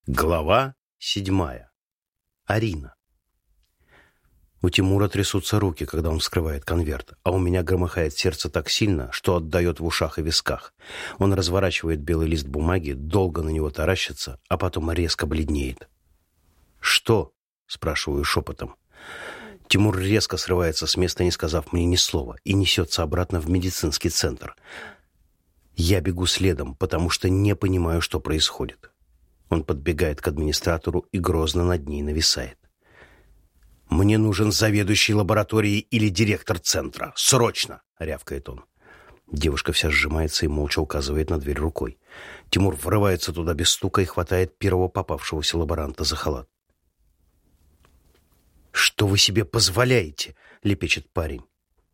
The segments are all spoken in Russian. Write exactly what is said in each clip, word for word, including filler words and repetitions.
Глава седьмая. Арина. У Тимура трясутся руки, когда он вскрывает конверт, а у меня громыхает сердце так сильно, что отдает в ушах и висках. Он разворачивает белый лист бумаги, долго на него таращится, а потом резко бледнеет. «Что?» — спрашиваю шепотом. Тимур резко срывается с места, не сказав мне ни слова, и несется обратно в медицинский центр. Я бегу следом, потому что не понимаю, что происходит. Он подбегает к администратору и грозно над ней нависает. «Мне нужен заведующий лабораторией или директор центра. Срочно!» — рявкает он. Девушка вся сжимается и молча указывает на дверь рукой. Тимур врывается туда без стука и хватает первого попавшегося лаборанта за халат. «Что вы себе позволяете?» — лепечет парень.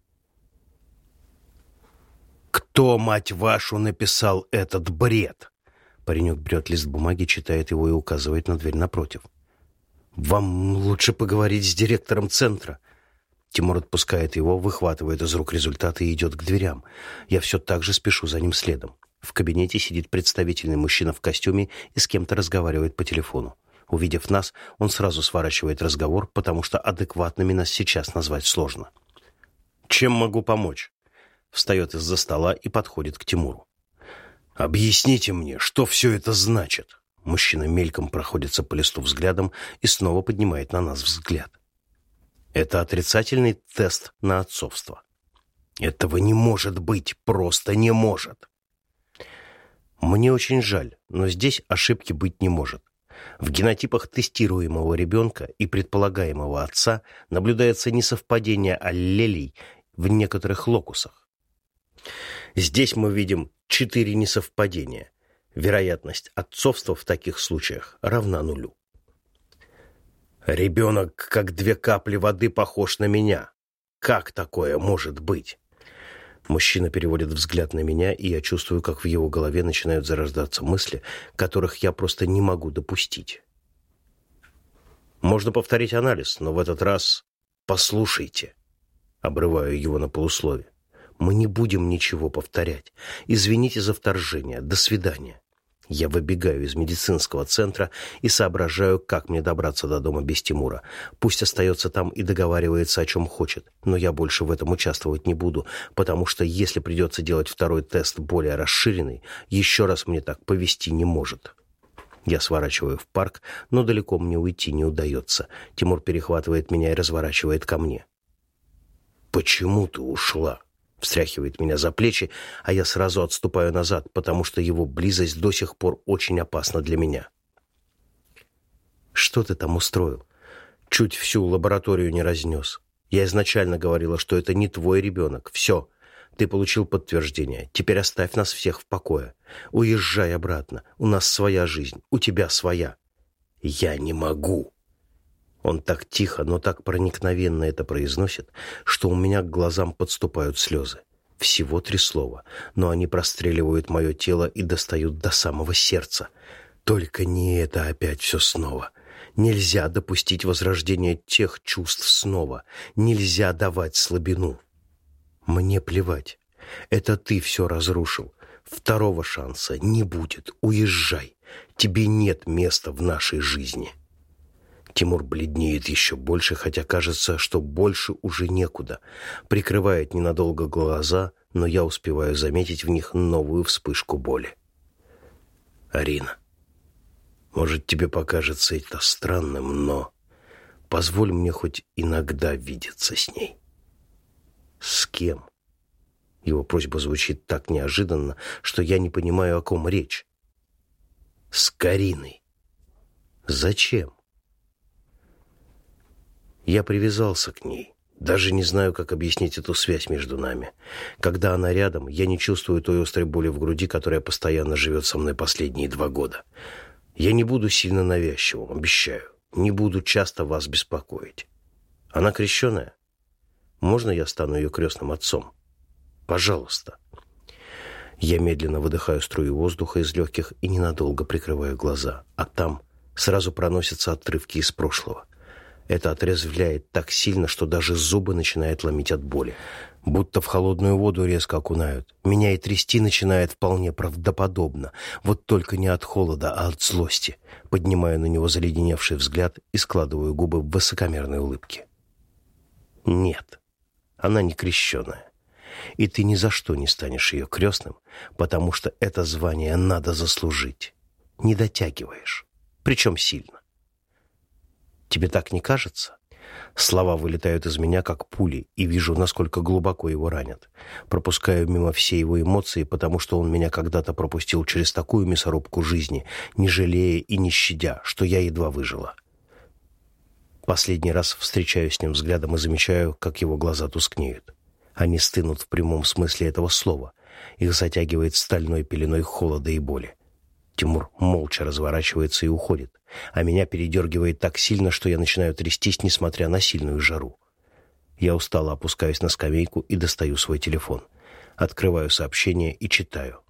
«Кто, мать вашу, написал этот бред?» Паренек берет лист бумаги, читает его и указывает на дверь напротив. «Вам лучше поговорить с директором центра». Тимур отпускает его, выхватывает из рук результаты и идет к дверям. Я все так же спешу за ним следом. В кабинете сидит представительный мужчина в костюме и с кем-то разговаривает по телефону. Увидев нас, он сразу сворачивает разговор, потому что адекватными нас сейчас назвать сложно. «Чем могу помочь?» Встает из-за стола и подходит к Тимуру. «Объясните мне, что все это значит?» Мужчина мельком проходится по листу взглядом и снова поднимает на нас взгляд. «Это отрицательный тест на отцовство». «Этого не может быть, просто не может». «Мне очень жаль, но здесь ошибки быть не может. В генотипах тестируемого ребенка и предполагаемого отца наблюдается несовпадение аллелей в некоторых локусах. Здесь мы видим четыре несовпадения. Вероятность отцовства в таких случаях равна нулю. Ребенок, как две капли воды, похож на меня. Как такое может быть?» Мужчина переводит взгляд на меня, и я чувствую, как в его голове начинают зарождаться мысли, которых я просто не могу допустить. «Можно повторить анализ, но в этот раз послушайте». Обрываю его на полуслове. «Мы не будем ничего повторять. Извините за вторжение. До свидания». Я выбегаю из медицинского центра и соображаю, как мне добраться до дома без Тимура. Пусть остается там и договаривается, о чем хочет, но я больше в этом участвовать не буду, потому что если придется делать второй тест более расширенный, еще раз мне так повести не может. Я сворачиваю в парк, но далеко мне уйти не удается. Тимур перехватывает меня и разворачивает ко мне. «Почему ты ушла?» Встряхивает меня за плечи, а я сразу отступаю назад, потому что его близость до сих пор очень опасна для меня. «Что ты там устроил? Чуть всю лабораторию не разнес. Я изначально говорила, что это не твой ребенок. Все, ты получил подтверждение. Теперь оставь нас всех в покое. Уезжай обратно. У нас своя жизнь, у тебя своя». «Я не могу». Он так тихо, но так проникновенно это произносит, что у меня к глазам подступают слезы. Всего три слова, но они простреливают мое тело и достают до самого сердца. Только не это опять все снова. Нельзя допустить возрождения тех чувств снова. Нельзя давать слабину. Мне плевать. Это ты все разрушил. Второго шанса не будет. Уезжай. Тебе нет места в нашей жизни. Тимур бледнеет еще больше, хотя кажется, что больше уже некуда. Прикрывает ненадолго глаза, но я успеваю заметить в них новую вспышку боли. «Арина, может, тебе покажется это странным, но позволь мне хоть иногда видеться с ней». «С кем?» Его просьба звучит так неожиданно, что я не понимаю, о ком речь. «С Кариной». «Зачем?» Я привязался к ней. Даже не знаю, как объяснить эту связь между нами. Когда она рядом, я не чувствую той острой боли в груди, которая постоянно живет со мной последние два года. Я не буду сильно навязчивым, обещаю. Не буду часто вас беспокоить. Она крещеная? Можно я стану ее крестным отцом? Пожалуйста. Я медленно выдыхаю струю воздуха из легких и ненадолго прикрываю глаза. А там сразу проносятся отрывки из прошлого. Это отрезвляет так сильно, что даже зубы начинают ломить от боли. Будто в холодную воду резко окунают. Меня и трясти начинает вполне правдоподобно. Вот только не от холода, а от злости. Поднимаю на него заледеневший взгляд и складываю губы в высокомерной улыбке. Нет, она не крещеная. И ты ни за что не станешь ее крестным, потому что это звание надо заслужить. Не дотягиваешь. Причем сильно. Тебе так не кажется? Слова вылетают из меня, как пули, и вижу, насколько глубоко его ранят. Пропускаю мимо все его эмоции, потому что он меня когда-то пропустил через такую мясорубку жизни, не жалея и не щадя, что я едва выжила. Последний раз встречаюсь с ним взглядом и замечаю, как его глаза тускнеют. Они стынут в прямом смысле этого слова. Их затягивает стальной пеленой холода и боли. Тимур молча разворачивается и уходит, а меня передергивает так сильно, что я начинаю трястись, несмотря на сильную жару. Я устало опускаюсь на скамейку и достаю свой телефон. Открываю сообщение и читаю.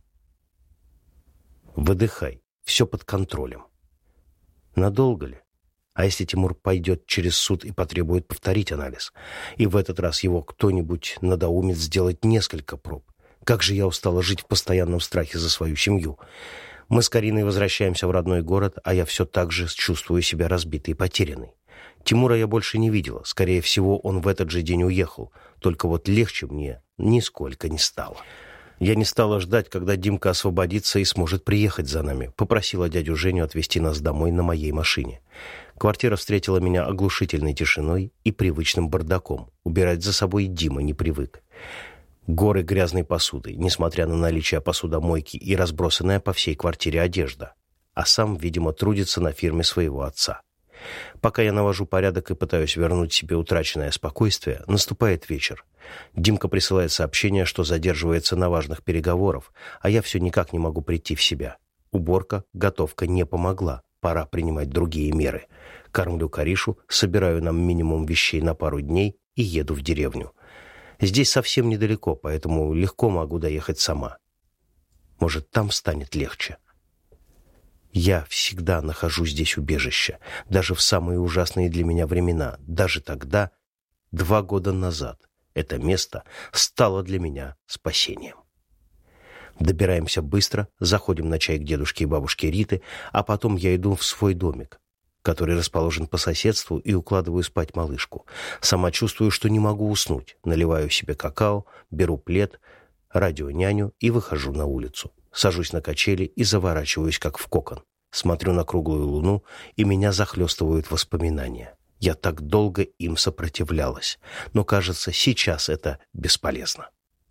«Выдыхай, все под контролем». Надолго ли? А если Тимур пойдет через суд и потребует повторить анализ? И в этот раз его кто-нибудь надоумит сделать несколько проб? Как же я устала жить в постоянном страхе за свою семью. Мы с Кариной возвращаемся в родной город, а я все так же чувствую себя разбитой и потерянной. Тимура я больше не видела. Скорее всего, он в этот же день уехал. Только вот легче мне нисколько не стало. Я не стала ждать, когда Димка освободится и сможет приехать за нами. Попросила дядю Женю отвезти нас домой на моей машине. Квартира встретила меня оглушительной тишиной и привычным бардаком. Убирать за собой Дима не привык. Горы грязной посуды, несмотря на наличие посудомойки и разбросанная по всей квартире одежда. А сам, видимо, трудится на фирме своего отца. Пока я навожу порядок и пытаюсь вернуть себе утраченное спокойствие, наступает вечер. Димка присылает сообщение, что задерживается на важных переговорах, а я все никак не могу прийти в себя. Уборка, готовка не помогла. Пора принимать другие меры. Кормлю Каришу, собираю нам минимум вещей на пару дней и еду в деревню. Здесь совсем недалеко, поэтому легко могу доехать сама. Может, там станет легче. Я всегда нахожу здесь убежище, даже в самые ужасные для меня времена. Даже тогда, два года назад, это место стало для меня спасением. Добираемся быстро, заходим на чай к дедушке и бабушке Риты, а потом я иду в свой домик, который расположен по соседству, и укладываю спать малышку. Сама чувствую, что не могу уснуть. Наливаю себе какао, беру плед, радионяню и выхожу на улицу. Сажусь на качели и заворачиваюсь, как в кокон. Смотрю на круглую луну, и меня захлестывают воспоминания. Я так долго им сопротивлялась, но, кажется, сейчас это бесполезно.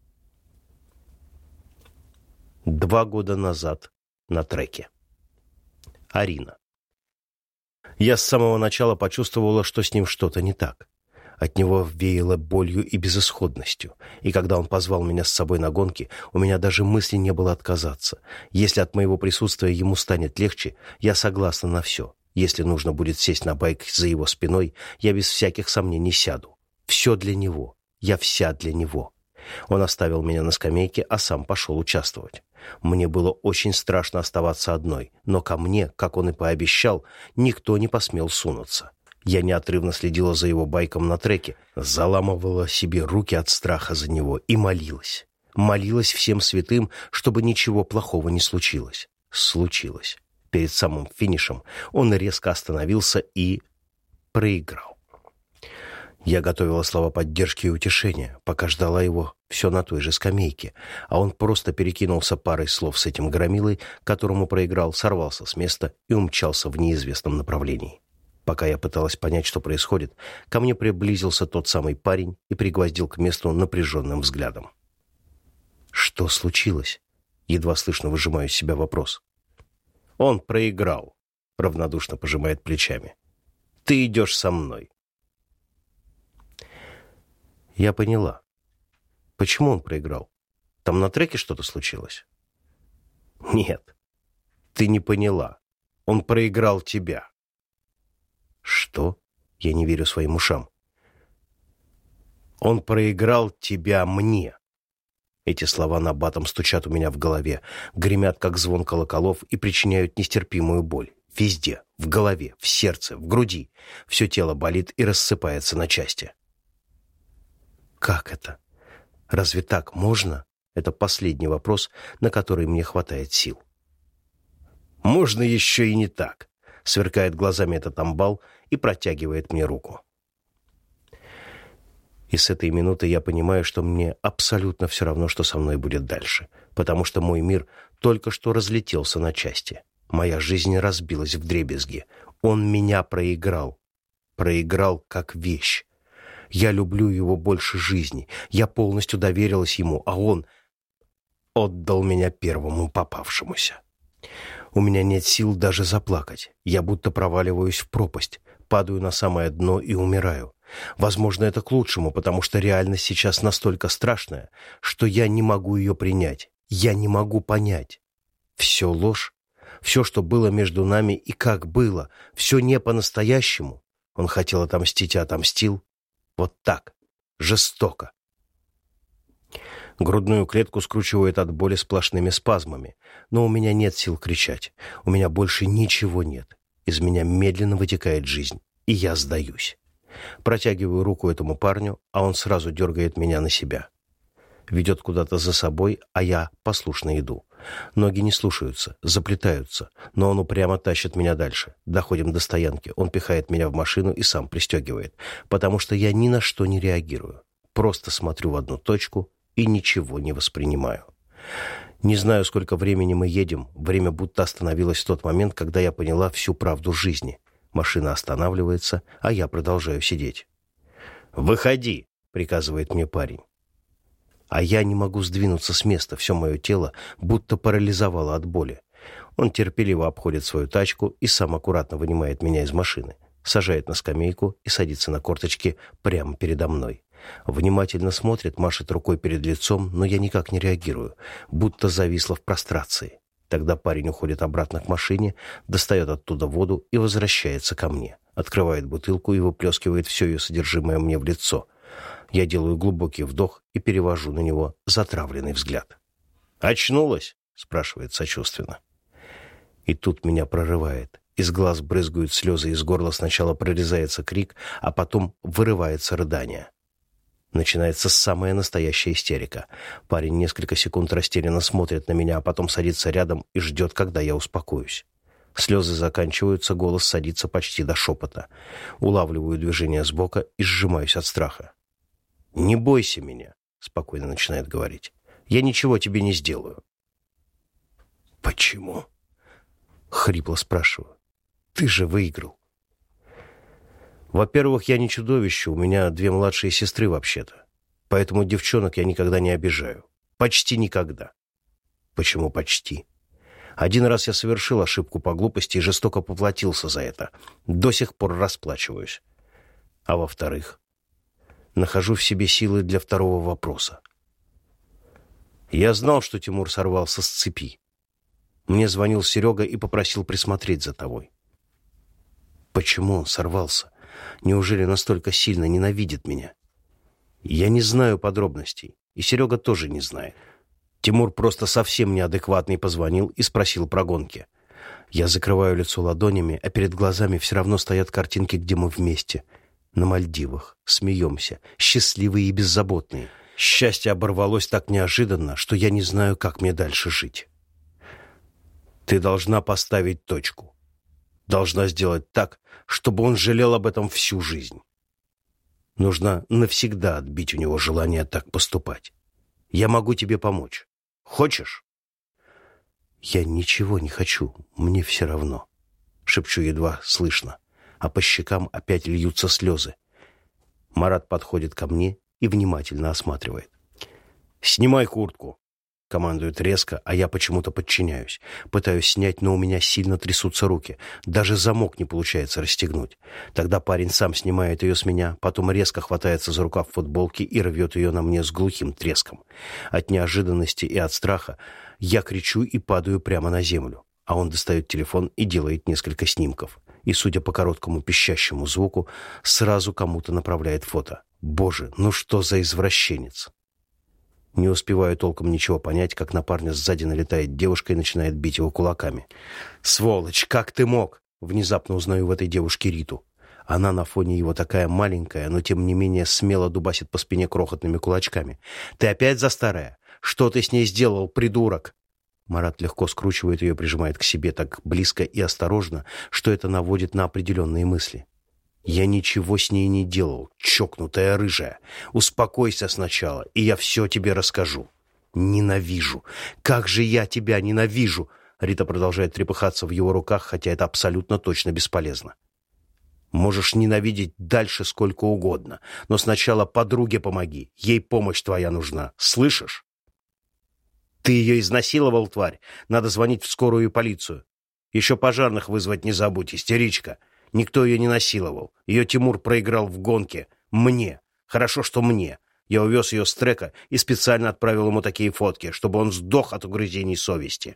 Два года назад на треке. Арина. Я с самого начала почувствовала, что с ним что-то не так. От него веяло болью и безысходностью, и когда он позвал меня с собой на гонки, у меня даже мысли не было отказаться. Если от моего присутствия ему станет легче, я согласна на все. Если нужно будет сесть на байк за его спиной, я без всяких сомнений сяду. Все для него. Я вся для него. Он оставил меня на скамейке, а сам пошел участвовать. Мне было очень страшно оставаться одной, но ко мне, как он и пообещал, никто не посмел сунуться. Я неотрывно следила за его байком на треке, заламывала себе руки от страха за него и молилась. Молилась всем святым, чтобы ничего плохого не случилось. Случилось. Перед самым финишем он резко остановился и проиграл. Я готовила слова поддержки и утешения, пока ждала его все на той же скамейке, а он просто перекинулся парой слов с этим громилой, которому проиграл, сорвался с места и умчался в неизвестном направлении. Пока я пыталась понять, что происходит, ко мне приблизился тот самый парень и пригвоздил к месту напряженным взглядом. «Что случилось?» — едва слышно выжимаю из себя вопрос. «Он проиграл», — равнодушно пожимает плечами. «Ты идешь со мной». Я поняла. Почему он проиграл? Там на треке что-то случилось? Нет, ты не поняла. Он проиграл тебя. Что? Я не верю своим ушам. Он проиграл тебя мне. Эти слова набатом стучат у меня в голове, гремят, как звон колоколов, и причиняют нестерпимую боль. Везде, в голове, в сердце, в груди. Все тело болит и рассыпается на части. Как это? Разве так можно? Это последний вопрос, на который мне хватает сил. «Можно еще и не так», — сверкает глазами этот амбал и протягивает мне руку. И с этой минуты я понимаю, что мне абсолютно все равно, что со мной будет дальше, потому что мой мир только что разлетелся на части. Моя жизнь разбилась вдребезги. Он меня проиграл. Проиграл как вещь. Я люблю его больше жизни. Я полностью доверилась ему, а он отдал меня первому попавшемуся. У меня нет сил даже заплакать. Я будто проваливаюсь в пропасть, падаю на самое дно и умираю. Возможно, это к лучшему, потому что реальность сейчас настолько страшная, что я не могу ее принять. Я не могу понять. Все ложь. Все, что было между нами и как было. Все не по-настоящему. Он хотел отомстить, а отомстил. Вот так. Жестоко. Грудную клетку скручивает от боли сплошными спазмами. Но у меня нет сил кричать. У меня больше ничего нет. Из меня медленно вытекает жизнь. И я сдаюсь. Протягиваю руку этому парню, а он сразу дергает меня на себя. Ведет куда-то за собой, а я послушно иду. Ноги не слушаются, заплетаются, но он упрямо тащит меня дальше. Доходим до стоянки, он пихает меня в машину и сам пристегивает, потому что я ни на что не реагирую. Просто смотрю в одну точку и ничего не воспринимаю. Не знаю, сколько времени мы едем, время будто остановилось в тот момент, когда я поняла всю правду жизни. Машина останавливается, а я продолжаю сидеть. «Выходи!» — приказывает мне парень. А я не могу сдвинуться с места, все мое тело будто парализовало от боли. Он терпеливо обходит свою тачку и сам аккуратно вынимает меня из машины, сажает на скамейку и садится на корточки прямо передо мной. Внимательно смотрит, машет рукой перед лицом, но я никак не реагирую, будто зависла в прострации. Тогда парень уходит обратно к машине, достает оттуда воду и возвращается ко мне. Открывает бутылку и выплескивает все ее содержимое мне в лицо. Я делаю глубокий вдох и перевожу на него затравленный взгляд. «Очнулась?» — спрашивает сочувственно. И тут меня прорывает. Из глаз брызгают слезы, из горла сначала прорезается крик, а потом вырывается рыдание. Начинается самая настоящая истерика. Парень несколько секунд растерянно смотрит на меня, а потом садится рядом и ждет, когда я успокоюсь. Слезы заканчиваются, голос садится почти до шепота. Улавливаю движение сбоку и сжимаюсь от страха. «Не бойся меня», — спокойно начинает говорить. «Я ничего тебе не сделаю». «Почему?» — хрипло спрашиваю. «Ты же выиграл». «Во-первых, я не чудовище, у меня две младшие сестры вообще-то. Поэтому девчонок я никогда не обижаю. Почти никогда». «Почему почти?» «Один раз я совершил ошибку по глупости и жестоко поплатился за это. До сих пор расплачиваюсь. А во-вторых, нахожу в себе силы для второго вопроса. Я знал, что Тимур сорвался с цепи. Мне звонил Серега и попросил присмотреть за тобой. Почему он сорвался? Неужели настолько сильно ненавидит меня? Я не знаю подробностей, и Серега тоже не знает. Тимур просто совсем неадекватный позвонил и спросил про гонки. Я закрываю лицо ладонями, а перед глазами все равно стоят картинки, где мы вместе. На Мальдивах, смеемся, счастливые и беззаботные. Счастье оборвалось так неожиданно, что я не знаю, как мне дальше жить. Ты должна поставить точку. Должна сделать так, чтобы он жалел об этом всю жизнь. Нужно навсегда отбить у него желание так поступать. Я могу тебе помочь. Хочешь? Я ничего не хочу, мне все равно. Шепчу едва слышно, а по щекам опять льются слезы. Марат подходит ко мне и внимательно осматривает. «Снимай куртку!» — командует резко, а я почему-то подчиняюсь. Пытаюсь снять, но у меня сильно трясутся руки. Даже замок не получается расстегнуть. Тогда парень сам снимает ее с меня, потом резко хватается за рукав футболки и рвет ее на мне с глухим треском. От неожиданности и от страха я кричу и падаю прямо на землю, а он достает телефон и делает несколько снимков. И, судя по короткому пищащему звуку, сразу кому-то направляет фото. Боже, ну что за извращенец! Не успеваю толком ничего понять, как на парня сзади налетает девушка и начинает бить его кулаками. «Сволочь, как ты мог?» Внезапно узнаю в этой девушке Риту. Она на фоне его такая маленькая, но тем не менее смело дубасит по спине крохотными кулачками. «Ты опять за старое? Что ты с ней сделал, придурок?» Марат легко скручивает ее, прижимает к себе так близко и осторожно, что это наводит на определенные мысли. «Я ничего с ней не делал, чокнутая рыжая. Успокойся сначала, и я все тебе расскажу». «Ненавижу! Как же я тебя ненавижу!» Рита продолжает трепыхаться в его руках, хотя это абсолютно точно бесполезно. «Можешь ненавидеть дальше сколько угодно, но сначала подруге помоги. Ей помощь твоя нужна. Слышишь?» «Ты ее изнасиловал, тварь? Надо звонить в скорую и полицию. Еще пожарных вызвать не забудь, истеричка. Никто ее не насиловал. Ее Тимур проиграл в гонке. Мне. Хорошо, что мне. Я увез ее с трека и специально отправил ему такие фотки, чтобы он сдох от угрызений совести».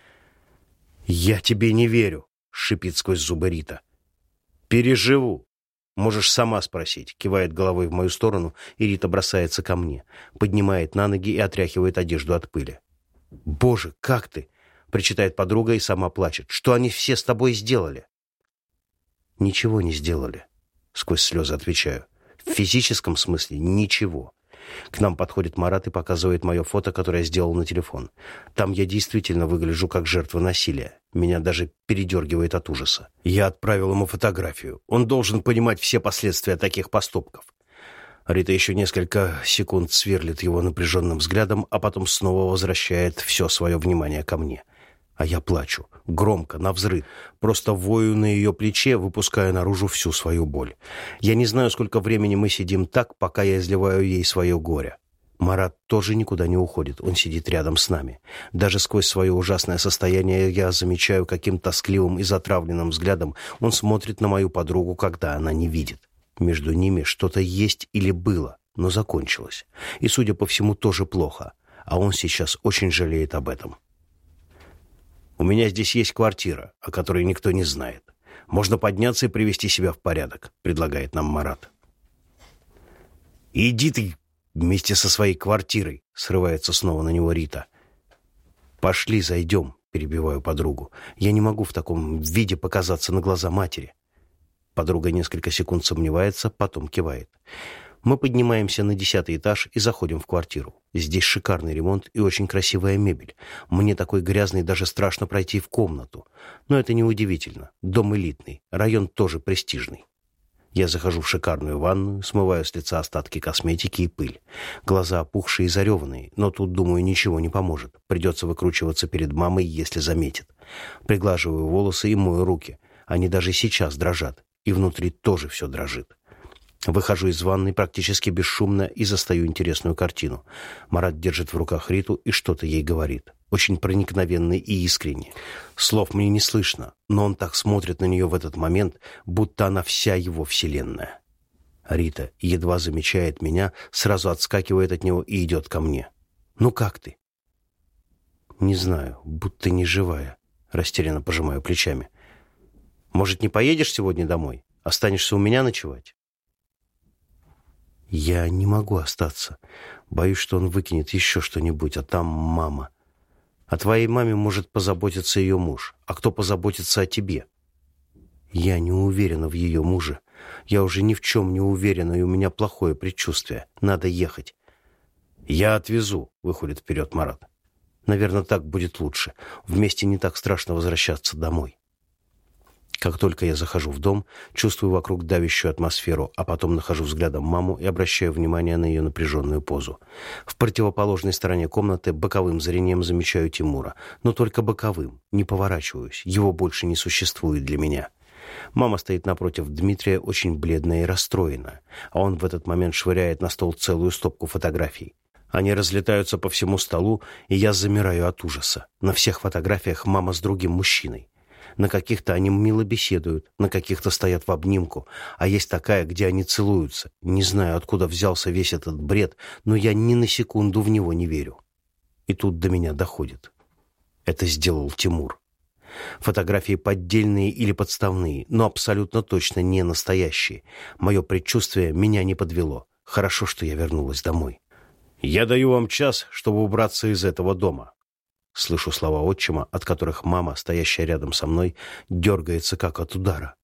«Я тебе не верю», — шипит сквозь зубы Рита. «Переживу. Можешь сама спросить», — кивает головой в мою сторону, и Рита бросается ко мне, поднимает на ноги и отряхивает одежду от пыли. «Боже, как ты?» — причитает подруга и сама плачет. «Что они все с тобой сделали?» «Ничего не сделали», — сквозь слезы отвечаю. «В физическом смысле ничего». К нам подходит Марат и показывает мое фото, которое я сделал на телефон. Там я действительно выгляжу как жертва насилия. Меня даже передергивает от ужаса. Я отправил ему фотографию. Он должен понимать все последствия таких поступков. Рита еще несколько секунд сверлит его напряженным взглядом, а потом снова возвращает все свое внимание ко мне. А я плачу. Громко, навзрыд. Просто вою на ее плече, выпуская наружу всю свою боль. Я не знаю, сколько времени мы сидим так, пока я изливаю ей свое горе. Марат тоже никуда не уходит. Он сидит рядом с нами. Даже сквозь свое ужасное состояние я замечаю, каким тоскливым и затравленным взглядом он смотрит на мою подругу, когда она не видит. Между ними что-то есть или было, но закончилось. И, судя по всему, тоже плохо. А он сейчас очень жалеет об этом. «У меня здесь есть квартира, о которой никто не знает. Можно подняться и привести себя в порядок», — предлагает нам Марат. «Иди ты вместе со своей квартирой», — срывается снова на него Рита. «Пошли, зайдем», — перебиваю подругу. «Я не могу в таком виде показаться на глаза матери». Подруга несколько секунд сомневается, потом кивает. Мы поднимаемся на десятый этаж и заходим в квартиру. Здесь шикарный ремонт и очень красивая мебель. Мне такой грязный даже страшно пройти в комнату. Но это не удивительно. Дом элитный, район тоже престижный. Я захожу в шикарную ванную, смываю с лица остатки косметики и пыль. Глаза опухшие и зареванные, но тут, думаю, ничего не поможет. Придется выкручиваться перед мамой, если заметит. Приглаживаю волосы и мою руки. Они даже сейчас дрожат, и внутри тоже все дрожит. Выхожу из ванной практически бесшумно и застаю интересную картину. Марат держит в руках Риту и что-то ей говорит. Очень проникновенно и искренне. Слов мне не слышно, но он так смотрит на нее в этот момент, будто она вся его вселенная. Рита едва замечает меня, сразу отскакивает от него и идет ко мне. «Ну как ты?» «Не знаю, будто не живая», — растерянно пожимаю плечами. «Может, не поедешь сегодня домой? Останешься у меня ночевать?» «Я не могу остаться. Боюсь, что он выкинет еще что-нибудь, а там мама. О твоей маме может позаботиться ее муж. А кто позаботится о тебе?» «Я не уверена в ее муже. Я уже ни в чем не уверена, и у меня плохое предчувствие. Надо ехать». «Я отвезу», — выходит вперед Марат. «Наверное, так будет лучше. Вместе не так страшно возвращаться домой». Как только я захожу в дом, чувствую вокруг давящую атмосферу, а потом нахожу взглядом маму и обращаю внимание на ее напряженную позу. В противоположной стороне комнаты боковым зрением замечаю Тимура, но только боковым, не поворачиваюсь, его больше не существует для меня. Мама стоит напротив Дмитрия, очень бледная и расстроенная, а он в этот момент швыряет на стол целую стопку фотографий. Они разлетаются по всему столу, и я замираю от ужаса. На всех фотографиях мама с другим мужчиной. На каких-то они мило беседуют, на каких-то стоят в обнимку, а есть такая, где они целуются. Не знаю, откуда взялся весь этот бред, но я ни на секунду в него не верю. И тут до меня доходит. Это сделал Тимур. Фотографии поддельные или подставные, но абсолютно точно не настоящие. Мое предчувствие меня не подвело. Хорошо, что я вернулась домой. «Я даю вам час, чтобы убраться из этого дома». Слышу слова отчима, от которых мама, стоящая рядом со мной, дергается как от удара.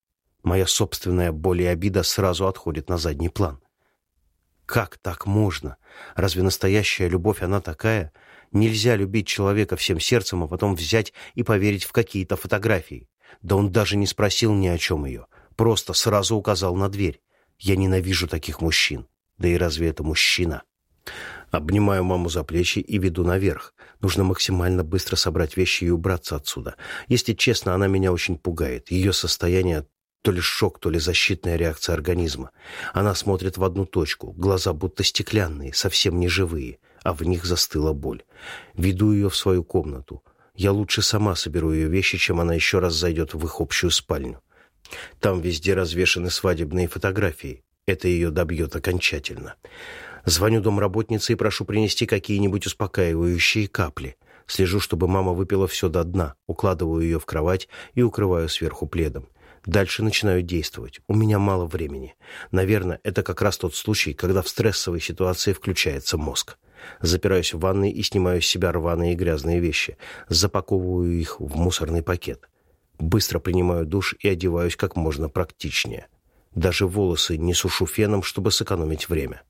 Моя собственная боль и обида сразу отходят на задний план. Как так можно? Разве настоящая любовь, она такая? Нельзя любить человека всем сердцем, а потом взять и поверить в какие-то фотографии. Да он даже не спросил ни о чем ее. Просто сразу указал на дверь. Я ненавижу таких мужчин. Да и разве это мужчина? Обнимаю маму за плечи и веду наверх. Нужно максимально быстро собрать вещи и убраться отсюда. Если честно, она меня очень пугает. Ее состояние то ли шок, то ли защитная реакция организма. Она смотрит в одну точку. Глаза будто стеклянные, совсем не живые, а в них застыла боль. Веду ее в свою комнату. Я лучше сама соберу ее вещи, чем она еще раз зайдет в их общую спальню. Там везде развешаны свадебные фотографии. Это ее добьет окончательно. Звоню домработнице и прошу принести какие-нибудь успокаивающие капли. Слежу, чтобы мама выпила все до дна, укладываю ее в кровать и укрываю сверху пледом. Дальше начинаю действовать. У меня мало времени. Наверное, это как раз тот случай, когда в стрессовой ситуации включается мозг. Запираюсь в ванной и снимаю с себя рваные и грязные вещи. Запаковываю их в мусорный пакет. Быстро принимаю душ и одеваюсь как можно практичнее. Даже волосы не сушу феном, чтобы сэкономить время.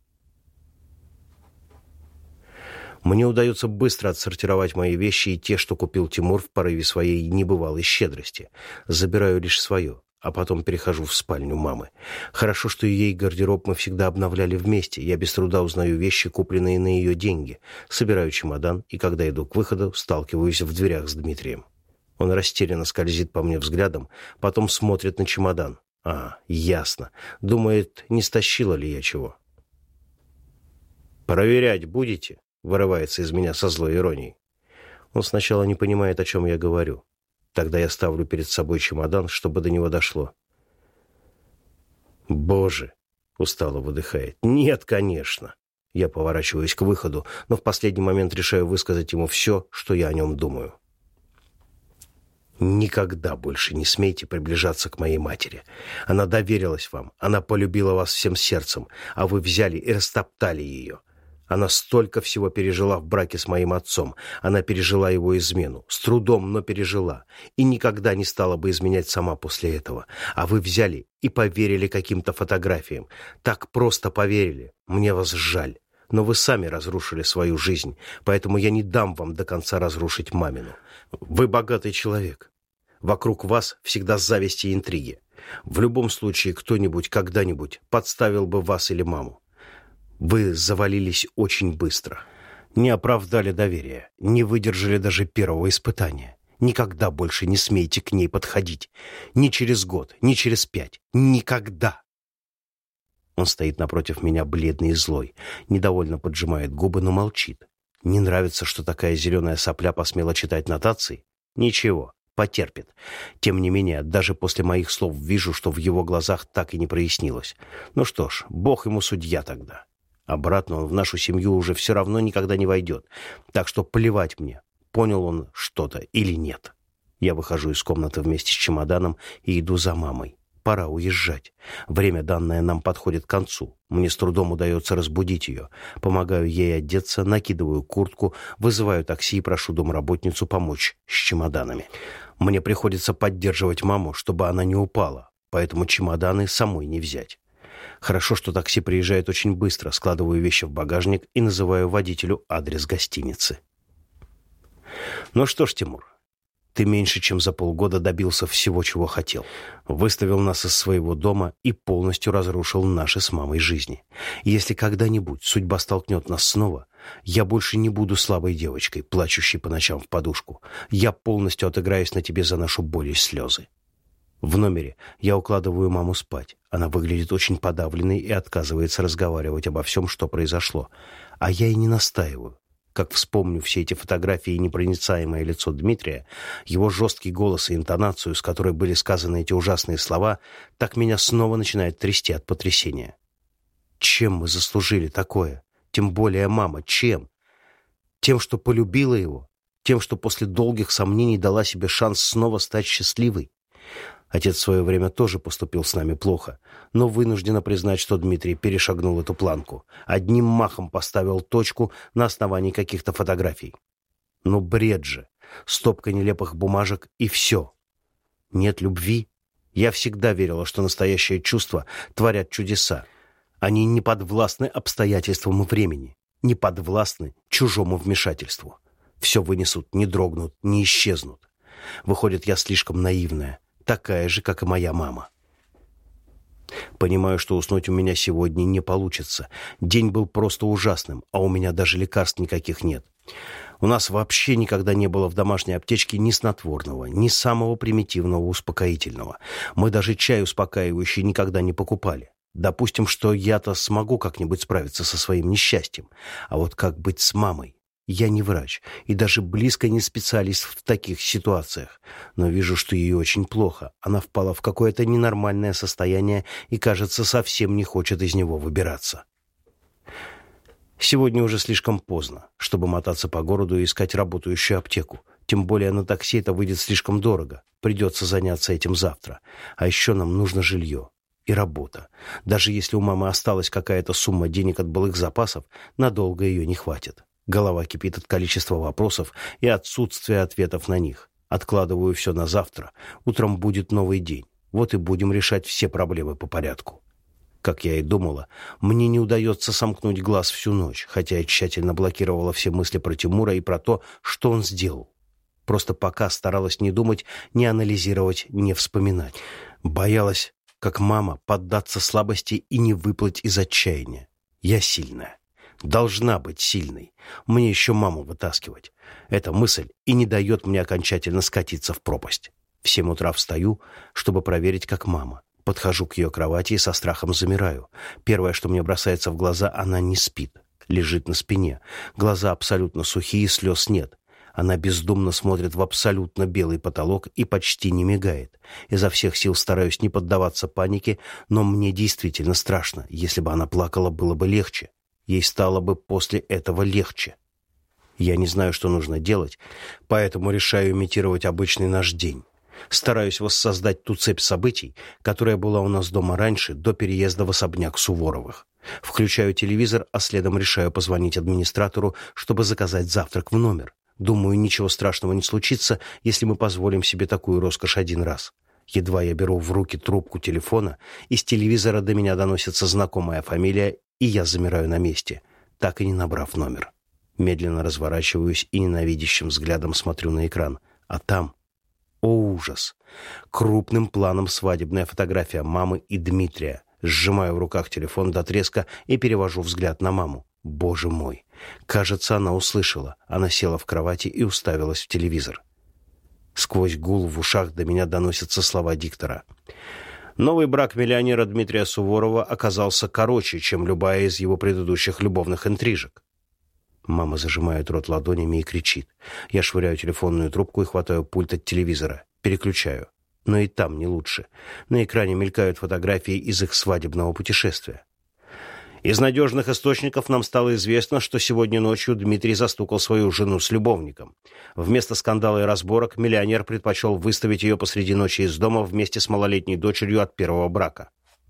Мне удается быстро отсортировать мои вещи и те, что купил Тимур в порыве своей небывалой щедрости. Забираю лишь свое, а потом перехожу в спальню мамы. Хорошо, что ей гардероб мы всегда обновляли вместе. Я без труда узнаю вещи, купленные на ее деньги. Собираю чемодан, и когда иду к выходу, сталкиваюсь в дверях с Дмитрием. Он растерянно скользит по мне взглядом, потом смотрит на чемодан. А, ясно. Думает, не стащила ли я чего. «Проверять будете?» — вырывается из меня со злой иронией. Он сначала не понимает, о чем я говорю. Тогда я ставлю перед собой чемодан, чтобы до него дошло. «Боже!» — устало выдыхает. «Нет, конечно!» Я поворачиваюсь к выходу, но в последний момент решаю высказать ему все, что я о нем думаю. Никогда больше не смейте приближаться к моей матери. Она доверилась вам, она полюбила вас всем сердцем, а вы взяли и растоптали ее. Она столько всего пережила в браке с моим отцом. Она пережила его измену. С трудом, но пережила. И никогда не стала бы изменять сама после этого. А вы взяли и поверили каким-то фотографиям. Так просто поверили. Мне вас жаль. Но вы сами разрушили свою жизнь. Поэтому я не дам вам до конца разрушить мамину. Вы богатый человек. Вокруг вас всегда зависть и интриги. В любом случае кто-нибудь когда-нибудь подставил бы вас или маму. Вы завалились очень быстро. Не оправдали доверия, не выдержали даже первого испытания. Никогда больше не смейте к ней подходить. Ни через год, ни через пять. Никогда. Он стоит напротив меня, бледный и злой. Недовольно поджимает губы, но молчит. Не нравится, что такая зеленая сопля посмела читать нотации? Ничего, потерпит. Тем не менее, даже после моих слов вижу, что в его глазах так и не прояснилось. Ну что ж, Бог ему судья тогда. Обратно он в нашу семью уже все равно никогда не войдет. Так что плевать мне, понял он что-то или нет. Я выхожу из комнаты вместе с чемоданом и иду за мамой. Пора уезжать. Время, данное нам, подходит к концу. Мне с трудом удается разбудить ее. Помогаю ей одеться, накидываю куртку, вызываю такси и прошу домработницу помочь с чемоданами. Мне приходится поддерживать маму, чтобы она не упала, поэтому чемоданы самой не взять. Хорошо, что такси приезжает очень быстро. Складываю вещи в багажник и называю водителю адрес гостиницы. Ну что ж, Тимур, ты меньше чем за полгода добился всего, чего хотел. Выставил нас из своего дома и полностью разрушил наши с мамой жизни. Если когда-нибудь судьба столкнет нас снова, я больше не буду слабой девочкой, плачущей по ночам в подушку. Я полностью отыграюсь на тебе за нашу боль и слезы. В номере я укладываю маму спать. Она выглядит очень подавленной и отказывается разговаривать обо всем, что произошло. А я и не настаиваю. Как вспомню все эти фотографии и непроницаемое лицо Дмитрия, его жесткий голос и интонацию, с которой были сказаны эти ужасные слова, так меня снова начинает трясти от потрясения. Чем мы заслужили такое? Тем более мама. Чем? Тем, что полюбила его? Тем, что после долгих сомнений дала себе шанс снова стать счастливой? Отец в свое время тоже поступил с нами плохо, но вынуждена признать, что Дмитрий перешагнул эту планку. Одним махом поставил точку на основании каких-то фотографий. Ну бред же. Стопка нелепых бумажек и все. Нет любви? Я всегда верила, что настоящие чувства творят чудеса. Они не подвластны обстоятельствам и времени, не подвластны чужому вмешательству. Все вынесут, не дрогнут, не исчезнут. Выходит, я слишком наивная, такая же, как и моя мама. Понимаю, что уснуть у меня сегодня не получится. День был просто ужасным, а у меня даже лекарств никаких нет. У нас вообще никогда не было в домашней аптечке ни снотворного, ни самого примитивного успокоительного. Мы даже чай успокаивающий никогда не покупали. Допустим, что я-то смогу как-нибудь справиться со своим несчастьем. А вот как быть с мамой? Я не врач и даже близко не специалист в таких ситуациях, но вижу, что ей очень плохо. Она впала в какое-то ненормальное состояние и, кажется, совсем не хочет из него выбираться. Сегодня уже слишком поздно, чтобы мотаться по городу и искать работающую аптеку. Тем более на такси это выйдет слишком дорого. Придется заняться этим завтра. А еще нам нужно жилье и работа. Даже если у мамы осталась какая-то сумма денег от былых запасов, надолго ее не хватит. Голова кипит от количества вопросов и отсутствия ответов на них. Откладываю все на завтра. Утром будет новый день. Вот и будем решать все проблемы по порядку. Как я и думала, мне не удается сомкнуть глаз всю ночь, хотя я тщательно блокировала все мысли про Тимура и про то, что он сделал. Просто пока старалась не думать, не анализировать, не вспоминать. Боялась, как мама, поддаться слабости и не выплыть из отчаяния. Я сильная. Должна быть сильной. Мне еще маму вытаскивать. Эта мысль и не дает мне окончательно скатиться в пропасть. В семь утра встаю, чтобы проверить, как мама. Подхожу к ее кровати и со страхом замираю. Первое, что мне бросается в глаза, она не спит. Лежит на спине. Глаза абсолютно сухие, слез нет. Она бездумно смотрит в абсолютно белый потолок и почти не мигает. Изо всех сил стараюсь не поддаваться панике, но мне действительно страшно. Если бы она плакала, было бы легче. Ей стало бы после этого легче. Я не знаю, что нужно делать, поэтому решаю имитировать обычный наш день. Стараюсь воссоздать ту цепь событий, которая была у нас дома раньше, до переезда в особняк Суворовых. Включаю телевизор, а следом решаю позвонить администратору, чтобы заказать завтрак в номер. Думаю, ничего страшного не случится, если мы позволим себе такую роскошь один раз. Едва я беру в руки трубку телефона, из телевизора до меня доносится знакомая фамилия, и я замираю на месте, так и не набрав номер. Медленно разворачиваюсь и ненавидящим взглядом смотрю на экран. А там, о ужас, крупным планом свадебная фотография мамы и Дмитрия. Сжимаю в руках телефон до треска и перевожу взгляд на маму. Боже мой! Кажется, она услышала. Она села в кровати и уставилась в телевизор. Сквозь гул в ушах до меня доносятся слова диктора. Новый брак миллионера Дмитрия Суворова оказался короче, чем любая из его предыдущих любовных интрижек. Мама зажимает рот ладонями и кричит. Я швыряю телефонную трубку и хватаю пульт от телевизора. Переключаю. Но и там не лучше. На экране мелькают фотографии из их свадебного путешествия. Из надежных источников нам стало известно, что сегодня ночью Дмитрий застукал свою жену с любовником. Вместо скандала и разборок миллионер предпочел выставить ее посреди ночи из дома вместе с малолетней дочерью от первого брака.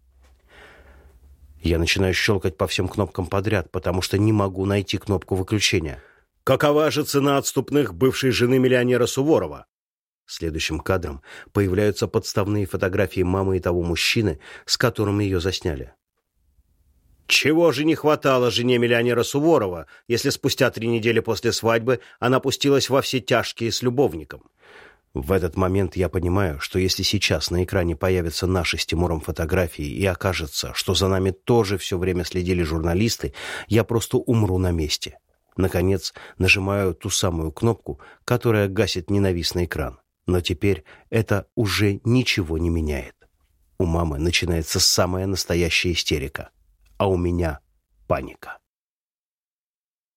Я начинаю щелкать по всем кнопкам подряд, потому что не могу найти кнопку выключения. Какова же цена отступных бывшей жены миллионера Суворова? Следующим кадром появляются подставные фотографии мамы и того мужчины, с которым ее засняли. Чего же не хватало жене миллионера Суворова, если спустя три недели после свадьбы она пустилась во все тяжкие с любовником? В этот момент я понимаю, что если сейчас на экране появятся наши с Тимуром фотографии и окажется, что за нами тоже все время следили журналисты, я просто умру на месте. Наконец, нажимаю ту самую кнопку, которая гасит ненавистный экран. Но теперь это уже ничего не меняет. У мамы начинается самая настоящая истерика. А у меня паника.